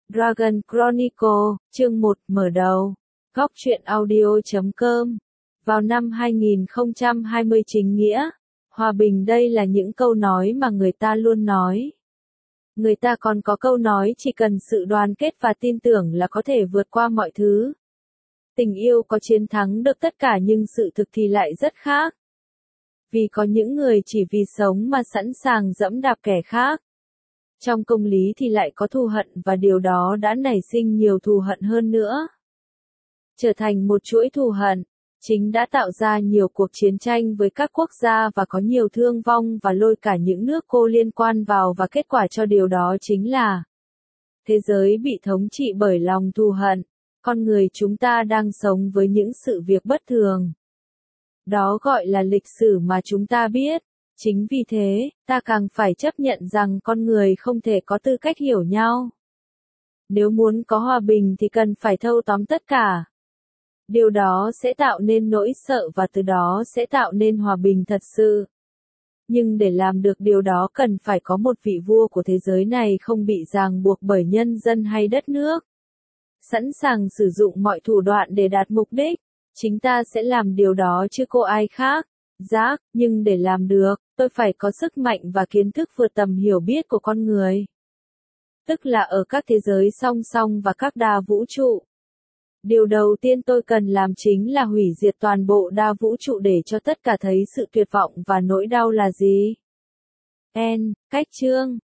Dragon Chronicle, chương 1, mở đầu. Góc truyện audio.com. Vào năm 2020 chính nghĩa, hòa bình đây là những câu nói mà người ta luôn nói. Người ta còn có câu nói chỉ cần sự đoàn kết và tin tưởng là có thể vượt qua mọi thứ. Tình yêu có chiến thắng được tất cả nhưng sự thực thì lại rất khác. Vì có những người chỉ vì sống mà sẵn sàng dẫm đạp kẻ khác. Trong công lý thì lại có thù hận và điều đó đã nảy sinh nhiều thù hận hơn nữa. Trở thành một chuỗi thù hận, chính đã tạo ra nhiều cuộc chiến tranh với các quốc gia và có nhiều thương vong và lôi cả những nước cô liên quan vào và kết quả cho điều đó chính là thế giới bị thống trị bởi lòng thù hận, con người chúng ta đang sống với những sự việc bất thường. Đó gọi là lịch sử mà chúng ta biết. Chính vì thế, ta càng phải chấp nhận rằng con người không thể có tư cách hiểu nhau. Nếu muốn có hòa bình thì cần phải thâu tóm tất cả. Điều đó sẽ tạo nên nỗi sợ và từ đó sẽ tạo nên hòa bình thật sự. Nhưng để làm được điều đó cần phải có một vị vua của thế giới này không bị ràng buộc bởi nhân dân hay đất nước. Sẵn sàng sử dụng mọi thủ đoạn để đạt mục đích. Chính ta sẽ làm điều đó chứ cô ai khác. Nhưng để làm được, tôi phải có sức mạnh và kiến thức vượt tầm hiểu biết của con người. Tức là ở các thế giới song song và các đa vũ trụ. Điều đầu tiên tôi cần làm chính là hủy diệt toàn bộ đa vũ trụ để cho tất cả thấy sự tuyệt vọng và nỗi đau là gì. Cách chương